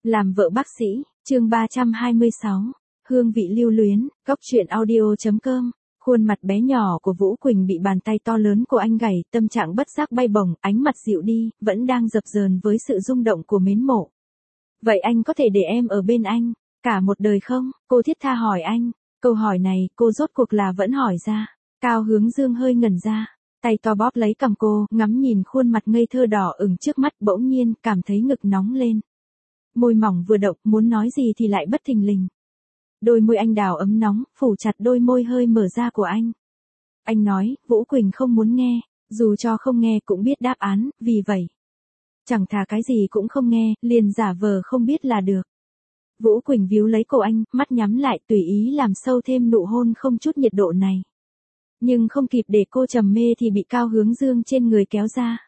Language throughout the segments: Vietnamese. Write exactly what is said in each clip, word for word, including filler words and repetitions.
Làm vợ bác sĩ, chương ba trăm hai mươi sáu, hương vị lưu luyến, góc truyện audio.com. Khuôn mặt bé nhỏ của Vũ Quỳnh bị bàn tay to lớn của anh gảy, tâm trạng bất giác bay bổng, ánh mặt dịu đi, vẫn đang dập dờn với sự rung động của mến mộ. Vậy anh có thể để em ở bên anh, cả một đời không? Cô thiết tha hỏi anh. Câu hỏi này, cô rốt cuộc là vẫn hỏi ra. Cao Hướng Dương hơi ngẩn ra, tay to bóp lấy cằm cô, ngắm nhìn khuôn mặt ngây thơ đỏ ửng trước mắt, bỗng nhiên, cảm thấy ngực nóng lên. Môi mỏng vừa động, muốn nói gì thì lại bất thình lình. Đôi môi anh đào ấm nóng, phủ chặt đôi môi hơi mở ra của anh. Anh nói, Vũ Quỳnh không muốn nghe, dù cho không nghe cũng biết đáp án, vì vậy. Chẳng thà cái gì cũng không nghe, liền giả vờ không biết là được. Vũ Quỳnh víu lấy cổ anh, mắt nhắm lại, tùy ý làm sâu thêm nụ hôn không chút nhiệt độ này. Nhưng không kịp để cô trầm mê thì bị Cao Hướng Dương trên người kéo ra.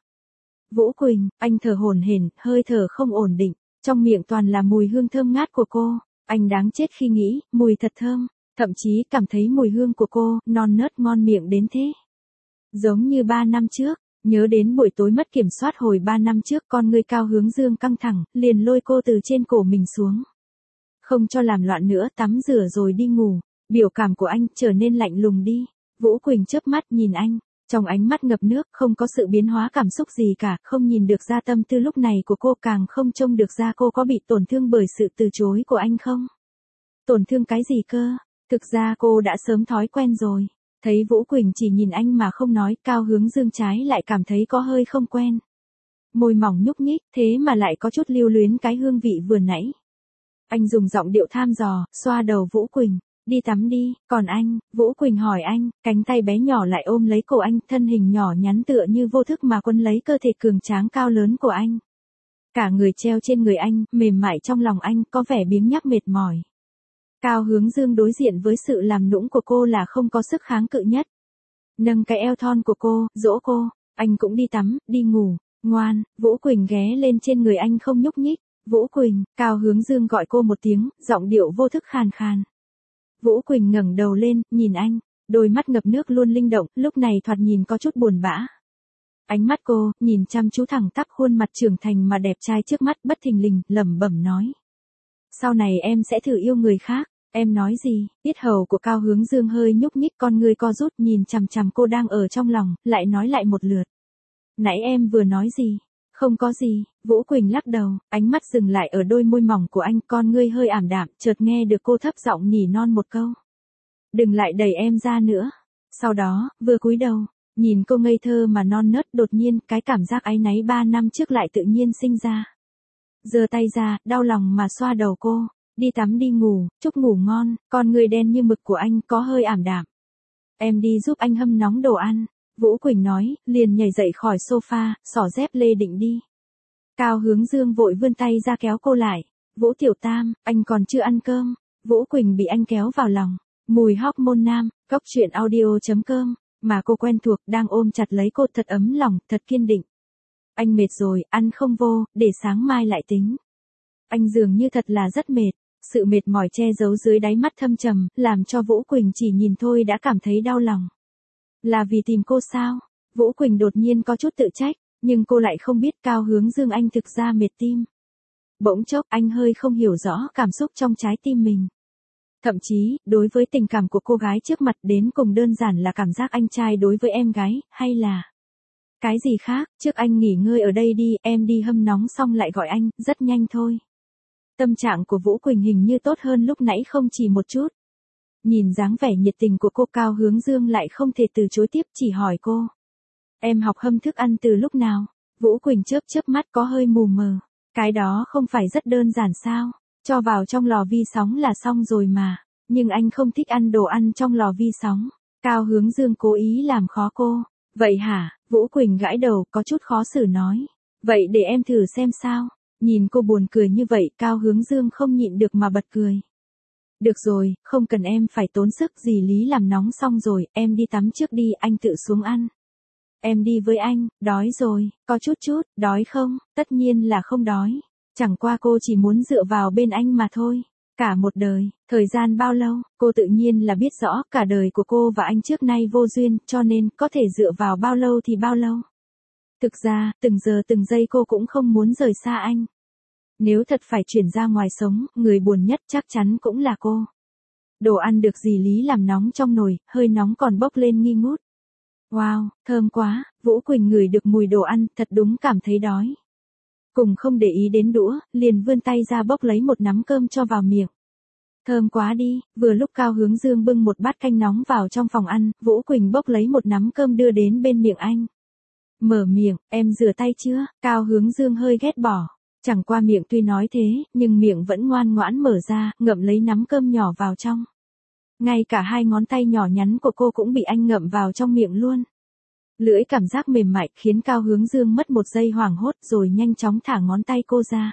Vũ Quỳnh, anh thở hổn hển, hơi thở không ổn định, trong miệng toàn là mùi hương thơm ngát của cô. Anh đáng chết khi nghĩ, mùi thật thơm, thậm chí cảm thấy mùi hương của cô, non nớt ngon miệng đến thế. Giống như ba năm trước, nhớ đến buổi tối mất kiểm soát hồi ba năm trước, con người Cao Hướng Dương căng thẳng, liền lôi cô từ trên cổ mình xuống. Không cho làm loạn nữa, tắm rửa rồi đi ngủ, biểu cảm của anh trở nên lạnh lùng đi. Vũ Quỳnh chớp mắt nhìn anh, trong ánh mắt ngập nước, không có sự biến hóa cảm xúc gì cả, không nhìn được ra tâm tư lúc này của cô, càng không trông được ra cô có bị tổn thương bởi sự từ chối của anh không. Tổn thương cái gì cơ? Thực ra cô đã sớm thói quen rồi. Thấy Vũ Quỳnh chỉ nhìn anh mà không nói, Cao Hướng Dương trái lại cảm thấy có hơi không quen. Môi mỏng nhúc nhích, thế mà lại có chút lưu luyến cái hương vị vừa nãy. Anh dùng giọng điệu tham dò, xoa đầu Vũ Quỳnh. Đi tắm đi, còn anh? Vũ Quỳnh hỏi anh, cánh tay bé nhỏ lại ôm lấy cổ anh, thân hình nhỏ nhắn tựa như vô thức mà quấn lấy cơ thể cường tráng cao lớn của anh. Cả người treo trên người anh, mềm mại trong lòng anh, có vẻ biếng nhác mệt mỏi. Cao Hướng Dương đối diện với sự làm nũng của cô là không có sức kháng cự nhất. Nâng cái eo thon của cô, dỗ cô, anh cũng đi tắm, đi ngủ, ngoan. Vũ Quỳnh ghé lên trên người anh không nhúc nhích. Vũ Quỳnh, Cao Hướng Dương gọi cô một tiếng, giọng điệu vô thức khàn khàn. Vũ Quỳnh ngẩng đầu lên, nhìn anh, đôi mắt ngập nước luôn linh động, lúc này thoạt nhìn có chút buồn bã. Ánh mắt cô, nhìn chăm chú thẳng tắp khuôn mặt trưởng thành mà đẹp trai trước mắt, bất thình lình, lẩm bẩm nói. Sau này em sẽ thử yêu người khác, em nói gì? Yết hầu của Cao Hướng Dương hơi nhúc nhích, con người co rút, nhìn chằm chằm cô đang ở trong lòng, lại nói lại một lượt. Nãy em vừa nói gì? Không có gì. Vũ Quỳnh lắc đầu, ánh mắt dừng lại ở đôi môi mỏng của anh, con ngươi hơi ảm đạm, chợt nghe được cô thấp giọng nỉ non một câu. Đừng lại đẩy em ra nữa. Sau đó, vừa cúi đầu, nhìn cô ngây thơ mà non nớt, đột nhiên, cái cảm giác áy náy ba năm trước lại tự nhiên sinh ra. Giơ tay ra, đau lòng mà xoa đầu cô, đi tắm đi ngủ, chúc ngủ ngon, con người đen như mực của anh có hơi ảm đạm. Em đi giúp anh hâm nóng đồ ăn. Vũ Quỳnh nói, liền nhảy dậy khỏi sofa, xỏ dép lê định đi. Cao Hướng Dương vội vươn tay ra kéo cô lại. Vũ Tiểu Tam, anh còn chưa ăn cơm. Vũ Quỳnh bị anh kéo vào lòng. Mùi hormone nam, góc truyện audio.com, mà cô quen thuộc, đang ôm chặt lấy cô thật ấm lòng, thật kiên định. Anh mệt rồi, ăn không vô, để sáng mai lại tính. Anh dường như thật là rất mệt. Sự mệt mỏi che giấu dưới đáy mắt thâm trầm, làm cho Vũ Quỳnh chỉ nhìn thôi đã cảm thấy đau lòng. Là vì tìm cô sao? Vũ Quỳnh đột nhiên có chút tự trách, nhưng cô lại không biết Cao Hướng Dương anh thực ra mệt tim. Bỗng chốc anh hơi không hiểu rõ cảm xúc trong trái tim mình. Thậm chí, đối với tình cảm của cô gái trước mặt đến cùng đơn giản là cảm giác anh trai đối với em gái, hay là cái gì khác. Trước anh nghỉ ngơi ở đây đi, em đi hâm nóng xong lại gọi anh, rất nhanh thôi. Tâm trạng của Vũ Quỳnh hình như tốt hơn lúc nãy không chỉ một chút. Nhìn dáng vẻ nhiệt tình của cô, Cao Hướng Dương lại không thể từ chối tiếp, chỉ hỏi cô. Em học hâm thức ăn từ lúc nào? Vũ Quỳnh chớp chớp mắt có hơi mù mờ. Cái đó không phải rất đơn giản sao? Cho vào trong lò vi sóng là xong rồi mà. Nhưng anh không thích ăn đồ ăn trong lò vi sóng. Cao Hướng Dương cố ý làm khó cô. Vậy hả? Vũ Quỳnh gãi đầu, có chút khó xử nói. Vậy để em thử xem sao. Nhìn cô buồn cười như vậy, Cao Hướng Dương không nhịn được mà bật cười. Được rồi, không cần em phải tốn sức gì, lý làm nóng xong rồi, em đi tắm trước đi, anh tự xuống ăn. Em đi với anh, đói rồi, có chút chút, đói không? Tất nhiên là không đói. Chẳng qua cô chỉ muốn dựa vào bên anh mà thôi. Cả một đời, thời gian bao lâu, cô tự nhiên là biết rõ, cả đời của cô và anh trước nay vô duyên, cho nên, có thể dựa vào bao lâu thì bao lâu. Thực ra, từng giờ từng giây cô cũng không muốn rời xa anh. Nếu thật phải chuyển ra ngoài sống, người buồn nhất chắc chắn cũng là cô. Đồ ăn được dì Lý làm nóng trong nồi, hơi nóng còn bốc lên nghi ngút. Wow, thơm quá, Vũ Quỳnh ngửi được mùi đồ ăn, thật đúng cảm thấy đói. Cùng không để ý đến đũa, liền vươn tay ra bốc lấy một nắm cơm cho vào miệng. Thơm quá đi, vừa lúc Cao Hướng Dương bưng một bát canh nóng vào trong phòng ăn, Vũ Quỳnh bốc lấy một nắm cơm đưa đến bên miệng anh. Mở miệng, em rửa tay chưa? Cao Hướng Dương hơi ghét bỏ. Chẳng qua miệng tuy nói thế, nhưng miệng vẫn ngoan ngoãn mở ra, ngậm lấy nắm cơm nhỏ vào trong. Ngay cả hai ngón tay nhỏ nhắn của cô cũng bị anh ngậm vào trong miệng luôn. Lưỡi cảm giác mềm mại khiến Cao Hướng Dương mất một giây hoảng hốt rồi nhanh chóng thả ngón tay cô ra.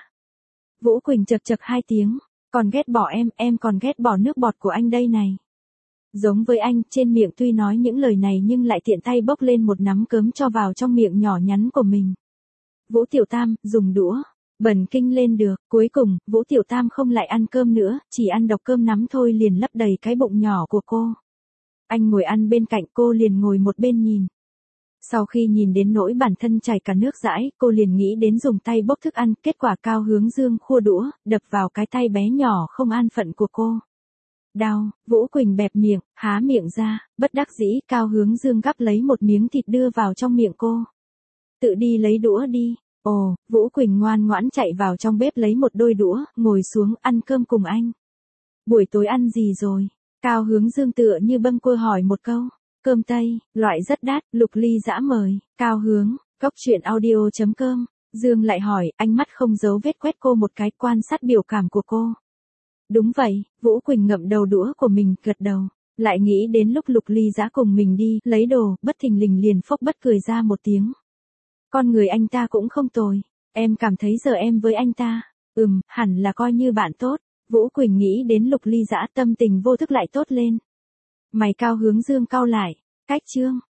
Vũ Quỳnh chật chật hai tiếng, còn ghét bỏ em, em còn ghét bỏ nước bọt của anh đây này. Giống với anh, trên miệng tuy nói những lời này nhưng lại tiện tay bốc lên một nắm cơm cho vào trong miệng nhỏ nhắn của mình. Vũ Tiểu Tam, dùng đũa. Bẩn kinh lên được, cuối cùng, Vũ Tiểu Tam không lại ăn cơm nữa, chỉ ăn độc cơm nắm thôi liền lấp đầy cái bụng nhỏ của cô. Anh ngồi ăn bên cạnh cô liền ngồi một bên nhìn. Sau khi nhìn đến nỗi bản thân chảy cả nước dãi, cô liền nghĩ đến dùng tay bốc thức ăn, kết quả Cao Hướng Dương khua đũa, đập vào cái tay bé nhỏ không an phận của cô. Đau, Vũ Quỳnh bẹp miệng, há miệng ra, bất đắc dĩ Cao Hướng Dương gắp lấy một miếng thịt đưa vào trong miệng cô. Tự đi lấy đũa đi. Ồ, Vũ Quỳnh ngoan ngoãn chạy vào trong bếp lấy một đôi đũa, ngồi xuống ăn cơm cùng anh. Buổi tối ăn gì rồi? Cao Hướng Dương tựa như bâng quơ hỏi một câu. Cơm Tây, loại rất đắt, Lục Ly Dã mời. Cao Hướng, Cốc Truyện Audio chấm com. Dương lại hỏi, ánh mắt không giấu vết quét cô một cái, quan sát biểu cảm của cô. Đúng vậy, Vũ Quỳnh ngậm đầu đũa của mình, gật đầu. Lại nghĩ đến lúc Lục Ly Dã cùng mình đi, lấy đồ, bất thình lình liền phốc bất cười ra một tiếng. Con người anh ta cũng không tồi. Em cảm thấy giờ em với anh ta, ừm, hẳn là coi như bạn tốt. Vũ Quỳnh nghĩ đến Lục Ly Dã tâm tình vô thức lại tốt lên. Mày Cao Hướng Dương cau lại. Cách chương.